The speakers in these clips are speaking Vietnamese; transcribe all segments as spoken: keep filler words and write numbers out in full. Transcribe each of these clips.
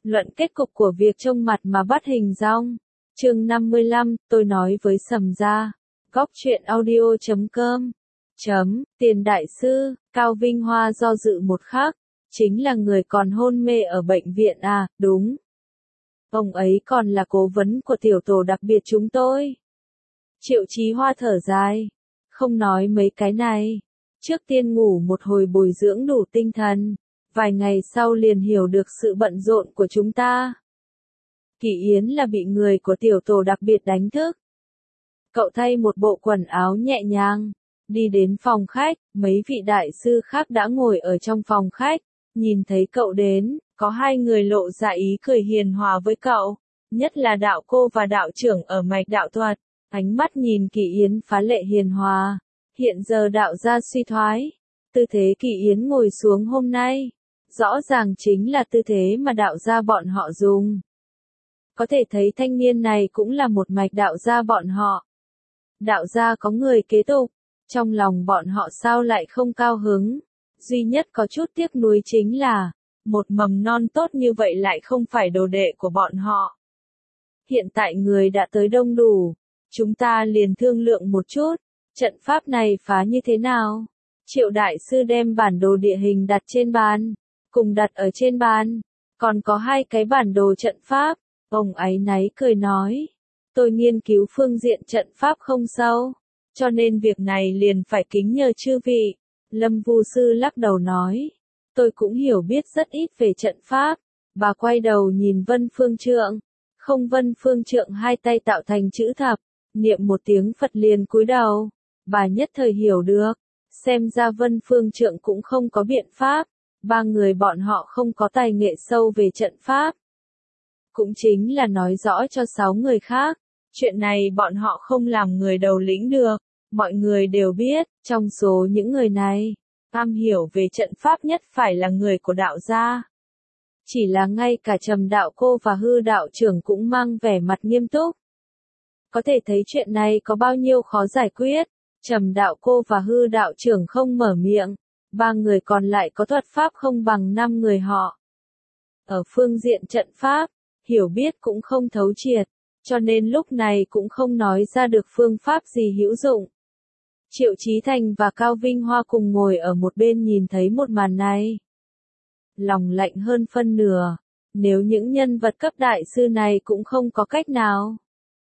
Luận kết cục của việc trông mặt mà bắt hình dong. Chương năm mươi lăm, tôi nói với Sầm Gia. Góc truyện audio chấm com. Chấm, tiền đại sư, Cao Vinh Hoa do dự một khắc. Chính là người còn hôn mê ở bệnh viện à, đúng. Ông ấy còn là cố vấn của tiểu tổ đặc biệt chúng tôi. Triệu Chí Hoa thở dài. Không nói mấy cái này. Trước tiên ngủ một hồi bồi dưỡng đủ tinh thần. Vài ngày sau liền hiểu được sự bận rộn của chúng ta. Kỳ Yến là bị người của tiểu tổ đặc biệt đánh thức. Cậu thay một bộ quần áo nhẹ nhàng, đi đến phòng khách, mấy vị đại sư khác đã ngồi ở trong phòng khách, nhìn thấy cậu đến, có hai người lộ ra ý cười hiền hòa với cậu, nhất là đạo cô và đạo trưởng ở mạch đạo thuật, ánh mắt nhìn Kỳ Yến phá lệ hiền hòa, hiện giờ đạo gia suy thoái, tư thế Kỳ Yến ngồi xuống hôm nay, rõ ràng chính là tư thế mà đạo gia bọn họ dùng. Có thể thấy thanh niên này cũng là một mạch đạo gia bọn họ. Đạo gia có người kế tục, trong lòng bọn họ sao lại không cao hứng, duy nhất có chút tiếc nuối chính là, một mầm non tốt như vậy lại không phải đồ đệ của bọn họ. Hiện tại người đã tới đông đủ, chúng ta liền thương lượng một chút, trận pháp này phá như thế nào? Triệu đại sư đem bản đồ địa hình đặt trên bàn, cùng đặt ở trên bàn, còn có hai cái bản đồ trận pháp, ông áy náy cười nói. Tôi nghiên cứu phương diện trận pháp không sâu, cho nên việc này liền phải kính nhờ chư vị. Lâm Vu Sư lắc đầu nói, tôi cũng hiểu biết rất ít về trận pháp. Bà quay đầu nhìn Vân Phương Trượng, không Vân Phương Trượng hai tay tạo thành chữ thập, niệm một tiếng Phật liền cúi đầu. Bà nhất thời hiểu được, xem ra Vân Phương Trượng cũng không có biện pháp, ba người bọn họ không có tài nghệ sâu về trận pháp. Cũng chính là nói rõ cho sáu người khác. Chuyện này bọn họ không làm người đầu lĩnh được, mọi người đều biết, trong số những người này, am hiểu về trận pháp nhất phải là người của đạo gia. Chỉ là ngay cả Trầm đạo cô và Hư đạo trưởng cũng mang vẻ mặt nghiêm túc. Có thể thấy chuyện này có bao nhiêu khó giải quyết, Trầm đạo cô và Hư đạo trưởng không mở miệng, ba người còn lại có thuật pháp không bằng năm người họ. Ở phương diện trận pháp, hiểu biết cũng không thấu triệt. Cho nên lúc này cũng không nói ra được phương pháp gì hữu dụng. Triệu Chí Thành và Cao Vinh Hoa cùng ngồi ở một bên nhìn thấy một màn này. Lòng lạnh hơn phân nửa, nếu những nhân vật cấp đại sư này cũng không có cách nào.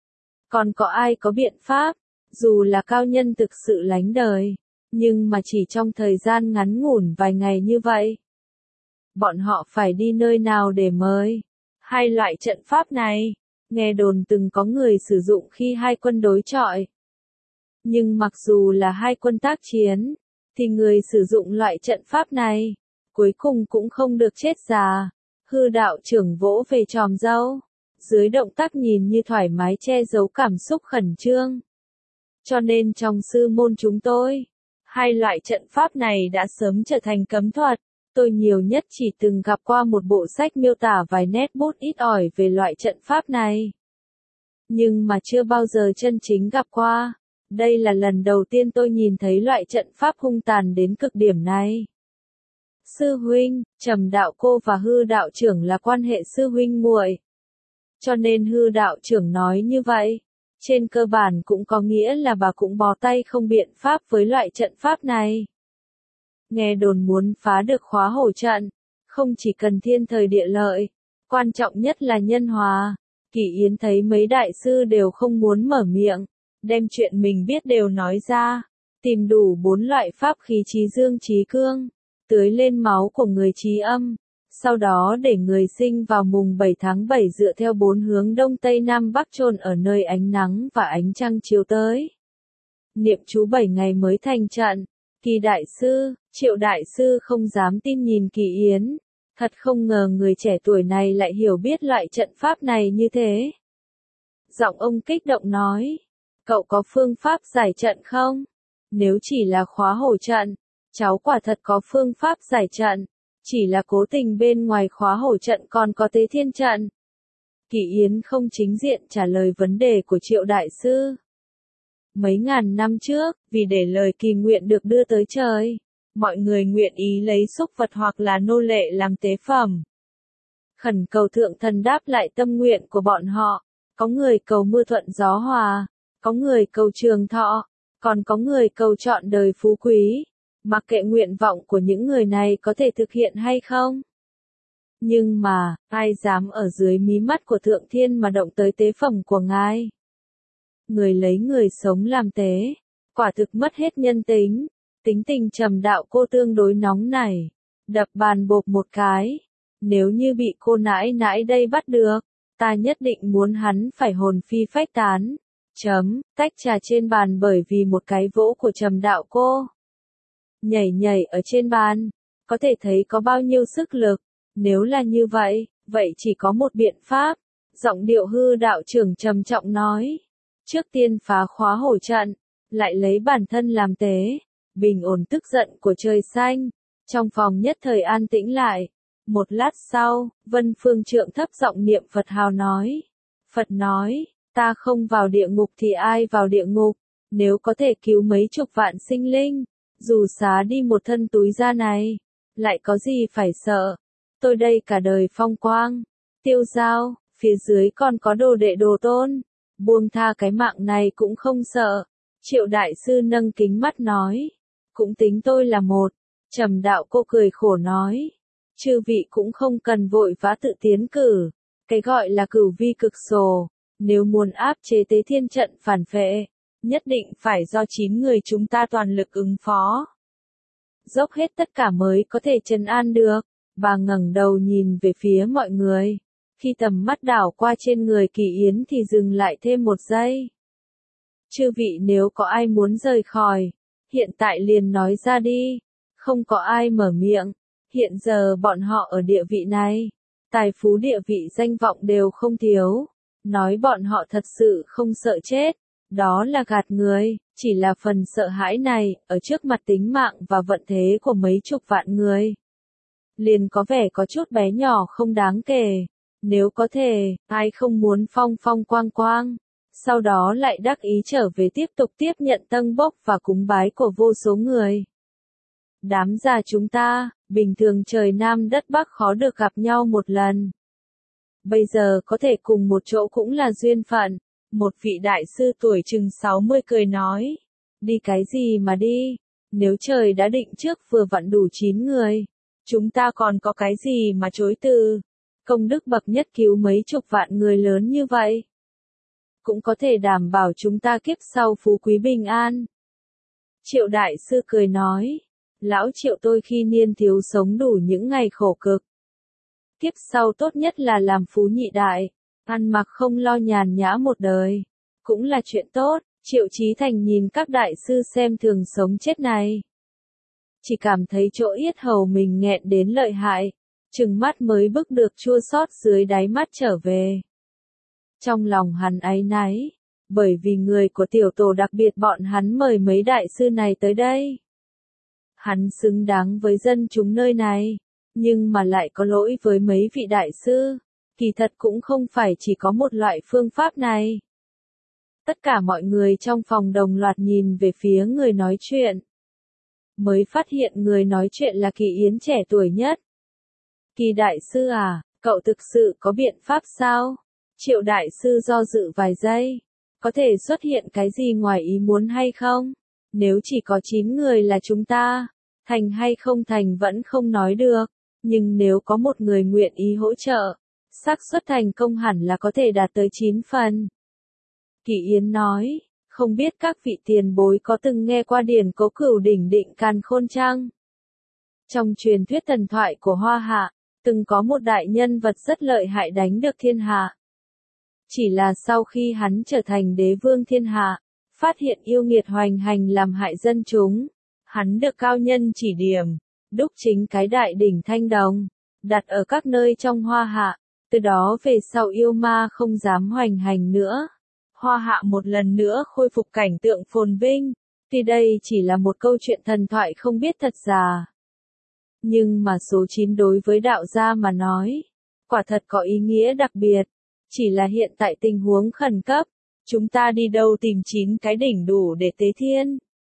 Còn có ai có biện pháp, dù là cao nhân thực sự lánh đời, nhưng mà chỉ trong thời gian ngắn ngủn vài ngày như vậy. Bọn họ phải đi nơi nào để mời? Hai loại trận pháp này. Nghe đồn từng có người sử dụng khi hai quân đối chọi. Nhưng mặc dù là hai quân tác chiến, thì người sử dụng loại trận pháp này, cuối cùng cũng không được chết già. Hư đạo trưởng vỗ về tròm dâu, dưới động tác nhìn như thoải mái che giấu cảm xúc khẩn trương. Cho nên trong sư môn chúng tôi, hai loại trận pháp này đã sớm trở thành cấm thuật. Tôi nhiều nhất chỉ từng gặp qua một bộ sách miêu tả vài nét bút ít ỏi về loại trận pháp này. Nhưng mà chưa bao giờ chân chính gặp qua. Đây là lần đầu tiên tôi nhìn thấy loại trận pháp hung tàn đến cực điểm này. Sư huynh, Trầm đạo cô và Hư đạo trưởng là quan hệ sư huynh muội. Cho nên Hư đạo trưởng nói như vậy, trên cơ bản cũng có nghĩa là bà cũng bó tay không biện pháp với loại trận pháp này. Nghe đồn muốn phá được khóa hổ trận, không chỉ cần thiên thời địa lợi, quan trọng nhất là nhân hòa. Kỳ Yến thấy mấy đại sư đều không muốn mở miệng, đem chuyện mình biết đều nói ra, tìm đủ bốn loại pháp khí trí dương trí cương, tưới lên máu của người trí âm, sau đó để người sinh vào mùng bảy tháng bảy dựa theo bốn hướng đông tây nam bắc chôn ở nơi ánh nắng và ánh trăng chiếu tới. Niệm chú bảy ngày mới thành trận. Kỳ đại sư, Triệu đại sư không dám tin nhìn Kỳ Yến, thật không ngờ người trẻ tuổi này lại hiểu biết loại trận pháp này như thế. Giọng ông kích động nói, cậu có phương pháp giải trận không? Nếu chỉ là khóa hổ trận, cháu quả thật có phương pháp giải trận, chỉ là cố tình bên ngoài khóa hổ trận còn có tế thiên trận. Kỳ Yến không chính diện trả lời vấn đề của Triệu đại sư. Mấy ngàn năm trước, vì để lời kỳ nguyện được đưa tới trời, mọi người nguyện ý lấy súc vật hoặc là nô lệ làm tế phẩm. khẩn cầu thượng thần đáp lại tâm nguyện của bọn họ. Có người cầu mưa thuận gió hòa, có người cầu trường thọ, còn có người cầu trọn đời phú quý. Mặc kệ nguyện vọng của những người này có thể thực hiện hay không. Nhưng mà, ai dám ở dưới mí mắt của Thượng Thiên mà động tới tế phẩm của Ngài? Người lấy người sống làm tế, quả thực mất hết nhân tính. Tính tình trầm đạo cô tương đối nóng nảy, đập bàn bộp một cái. Nếu như bị cô nãi nãi đây bắt được, ta nhất định muốn hắn phải hồn phi phách tán. Chấm, tách trà trên bàn bởi vì một cái vỗ của trầm đạo cô. Nhảy nhảy ở trên bàn, có thể thấy có bao nhiêu sức lực. Nếu là như vậy, vậy chỉ có một biện pháp. Giọng điệu hư đạo trưởng trầm trọng nói. Trước tiên phá khóa hổ trận, lại lấy bản thân làm tế, bình ổn tức giận của trời xanh. Trong phòng nhất thời an tĩnh lại. Một lát sau, Vân Phương Trượng thấp giọng niệm Phật hào nói. Phật nói, ta không vào địa ngục thì ai vào địa ngục, nếu có thể cứu mấy chục vạn sinh linh, dù xá đi một thân túi da này, lại có gì phải sợ. Tôi đây cả đời phong quang, tiêu dao, phía dưới còn có đồ đệ đồ tôn, buông tha cái mạng này cũng không sợ. Triệu đại sư nâng kính mắt nói, cũng tính tôi là một. Trầm đạo cô cười khổ nói, chư vị cũng không cần vội vã tự tiến cử, cái gọi là cửu vi cực sồ, nếu muốn áp chế tế thiên trận phản phệ, nhất định phải do chín người chúng ta toàn lực ứng phó. Dốc hết tất cả mới có thể trấn an được. Bà ngẩng đầu nhìn về phía mọi người. Khi tầm mắt đảo qua trên người Kỳ Yến thì dừng lại thêm một giây. Chư vị nếu có ai muốn rời khỏi, hiện tại liền nói ra đi. Không có ai mở miệng. Hiện giờ bọn họ ở địa vị này, tài phú địa vị danh vọng đều không thiếu. Nói bọn họ thật sự không sợ chết, đó là gạt người. Chỉ là phần sợ hãi này, ở trước mặt tính mạng và vận thế của mấy chục vạn người, liền có vẻ có chút bé nhỏ không đáng kể. Nếu có thể, ai không muốn phong phong quang quang, sau đó lại đắc ý trở về tiếp tục tiếp nhận tâng bốc và cúng bái của vô số người. Đám già chúng ta, bình thường trời Nam đất Bắc khó được gặp nhau một lần. Bây giờ có thể cùng một chỗ cũng là duyên phận. Một vị đại sư tuổi chừng sáu mươi cười nói, đi cái gì mà đi, nếu trời đã định trước vừa vặn đủ chín người. Chúng ta còn có cái gì mà chối từ. Công đức bậc nhất cứu mấy chục vạn người lớn như vậy, cũng có thể đảm bảo chúng ta kiếp sau phú quý bình an. Triệu đại sư cười nói, lão Triệu tôi khi niên thiếu sống đủ những ngày khổ cực. Kiếp sau tốt nhất là làm phú nhị đại, ăn mặc không lo nhàn nhã một đời, cũng là chuyện tốt. Triệu Chí Thành nhìn các đại sư xem thường sống chết này, chỉ cảm thấy chỗ yết hầu mình nghẹn đến lợi hại, trừng mắt mới bức được chua xót dưới đáy mắt trở về. Trong lòng hắn áy náy, bởi vì người của tiểu tổ đặc biệt bọn hắn mời mấy đại sư này tới đây. Hắn xứng đáng với dân chúng nơi này, nhưng mà lại có lỗi với mấy vị đại sư. Kỳ thật cũng không phải chỉ có một loại phương pháp này. Tất cả mọi người trong phòng đồng loạt nhìn về phía người nói chuyện. Mới phát hiện người nói chuyện là Kỳ Yến trẻ tuổi nhất. Kỳ đại sư à, cậu thực sự có biện pháp sao? Triệu đại sư do dự vài giây. Có thể xuất hiện cái gì ngoài ý muốn hay không? Nếu chỉ có chín người là chúng ta, thành hay không thành vẫn không nói được. Nhưng nếu có một người nguyện ý hỗ trợ, xác suất thành công hẳn là có thể đạt tới chín phần. Kỳ Yến nói, không biết các vị tiền bối có từng nghe qua điển cố Cửu Đỉnh Định Càn Khôn chăng? Trong truyền thuyết thần thoại của Hoa Hạ, từng có một đại nhân vật rất lợi hại đánh được thiên hạ. Chỉ là sau khi hắn trở thành đế vương thiên hạ, phát hiện yêu nghiệt hoành hành làm hại dân chúng, hắn được cao nhân chỉ điểm, đúc chính cái đại đỉnh Thanh Đồng, đặt ở các nơi trong Hoa Hạ. Từ đó về sau yêu ma không dám hoành hành nữa. Hoa Hạ một lần nữa khôi phục cảnh tượng phồn vinh. Thì đây chỉ là một câu chuyện thần thoại không biết thật giả. Nhưng mà số chín đối với đạo gia mà nói, quả thật có ý nghĩa đặc biệt. Chỉ là hiện tại tình huống khẩn cấp, chúng ta đi đâu tìm chín cái đỉnh đủ để tế thiên?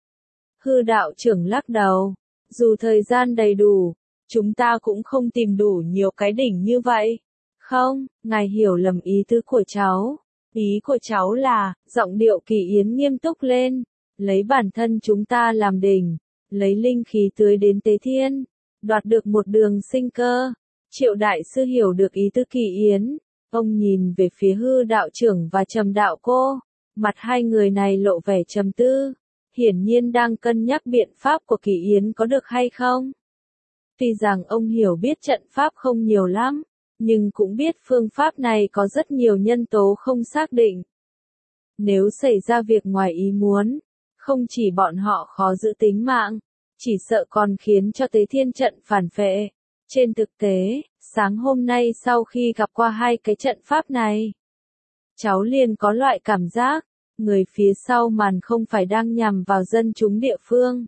Hư đạo trưởng lắc đầu, dù thời gian đầy đủ, chúng ta cũng không tìm đủ nhiều cái đỉnh như vậy. Không, ngài hiểu lầm ý tứ của cháu. Ý của cháu là, giọng điệu Kỳ Yến nghiêm túc lên, lấy bản thân chúng ta làm đỉnh, lấy linh khí tưới đến Tế Thiên, đoạt được một đường sinh cơ. Triệu đại sư hiểu được ý tứ Kỳ Yến, ông nhìn về phía Hư đạo trưởng và Trầm đạo cô, mặt hai người này lộ vẻ trầm tư, hiển nhiên đang cân nhắc biện pháp của Kỳ Yến có được hay không. Tuy rằng ông hiểu biết trận pháp không nhiều lắm, nhưng cũng biết phương pháp này có rất nhiều nhân tố không xác định. Nếu xảy ra việc ngoài ý muốn, không chỉ bọn họ khó giữ tính mạng, chỉ sợ còn khiến cho Tế Thiên trận phản phệ. Trên thực tế, sáng hôm nay sau khi gặp qua hai cái trận pháp này, cháu liền có loại cảm giác, người phía sau màn không phải đang nhằm vào dân chúng địa phương,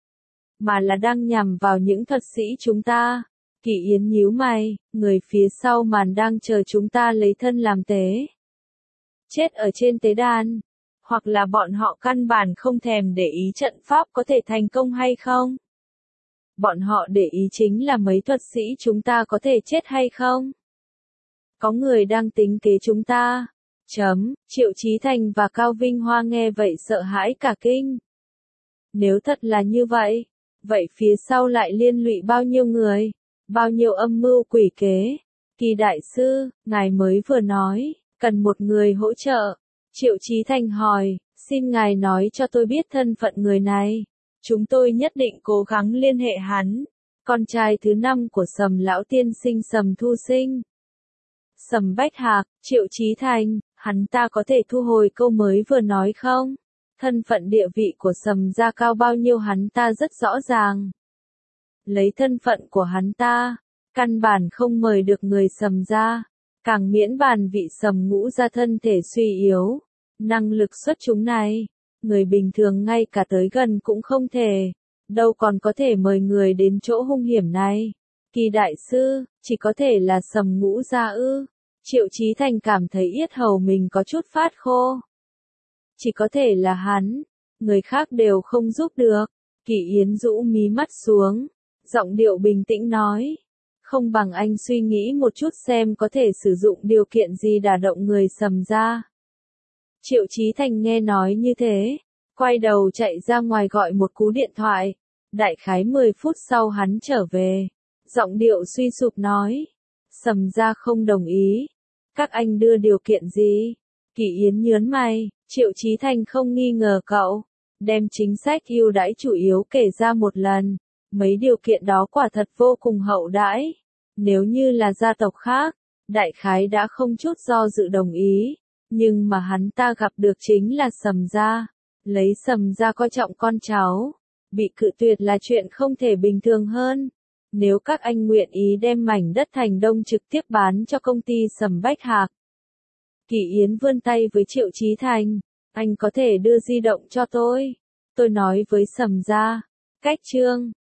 mà là đang nhằm vào những thuật sĩ chúng ta. Kỳ Yến nhíu mày, người phía sau màn đang chờ chúng ta lấy thân làm tế. Chết ở trên tế đàn, hoặc là bọn họ căn bản không thèm để ý trận pháp có thể thành công hay không. Bọn họ để ý chính là mấy thuật sĩ chúng ta có thể chết hay không. Có người đang tính kế chúng ta. Chấm, Triệu Chí Thành và Cao Vinh Hoa nghe vậy sợ hãi cả kinh. Nếu thật là như vậy, vậy phía sau lại liên lụy bao nhiêu người, bao nhiêu âm mưu quỷ kế. Kỳ đại sư, ngài mới vừa nói, cần một người hỗ trợ. Triệu Chí Thành hỏi, xin ngài nói cho tôi biết thân phận người này. Chúng tôi nhất định cố gắng liên hệ hắn. Con trai thứ năm của Sầm lão tiên sinh Sầm Thu Sinh. Sầm Bách Hạc, Triệu Chí Thành, hắn ta có thể thu hồi câu mới vừa nói không? Thân phận địa vị của Sầm gia cao bao nhiêu hắn ta rất rõ ràng. Lấy thân phận của hắn ta, căn bản không mời được người Sầm gia, càng miễn bàn vị Sầm Ngũ gia thân thể suy yếu, năng lực xuất chúng này, người bình thường ngay cả tới gần cũng không thể, đâu còn có thể mời người đến chỗ hung hiểm này. Kỳ đại sư, chỉ có thể là Sầm Ngũ gia ư? Triệu Chí Thành cảm thấy yết hầu mình có chút phát khô. Chỉ có thể là hắn, người khác đều không giúp được. Kỳ Yến rũ mí mắt xuống, giọng điệu bình tĩnh nói, không bằng anh suy nghĩ một chút xem có thể sử dụng điều kiện gì đả động người Sầm gia. Triệu Chí Thành nghe nói như thế, quay đầu chạy ra ngoài gọi một cú điện thoại. Đại khái mười phút sau hắn trở về, giọng điệu suy sụp nói, Sầm gia không đồng ý. Các anh đưa điều kiện gì? Kỳ Yến nhớn mày, Triệu Chí Thành không nghi ngờ cậu, đem chính sách ưu đãi chủ yếu kể ra một lần. Mấy điều kiện đó quả thật vô cùng hậu đãi. Nếu như là gia tộc khác, đại khái đã không chút do dự đồng ý. Nhưng mà hắn ta gặp được chính là Sầm gia. Lấy Sầm gia coi trọng con cháu, bị cự tuyệt là chuyện không thể bình thường hơn. Nếu các anh nguyện ý đem mảnh đất Thành Đông trực tiếp bán cho công ty Sầm Bách Hạc. Kỳ Yến vươn tay với Triệu Chí Thành, anh có thể đưa di động cho tôi. Tôi nói với Sầm gia, cách chương.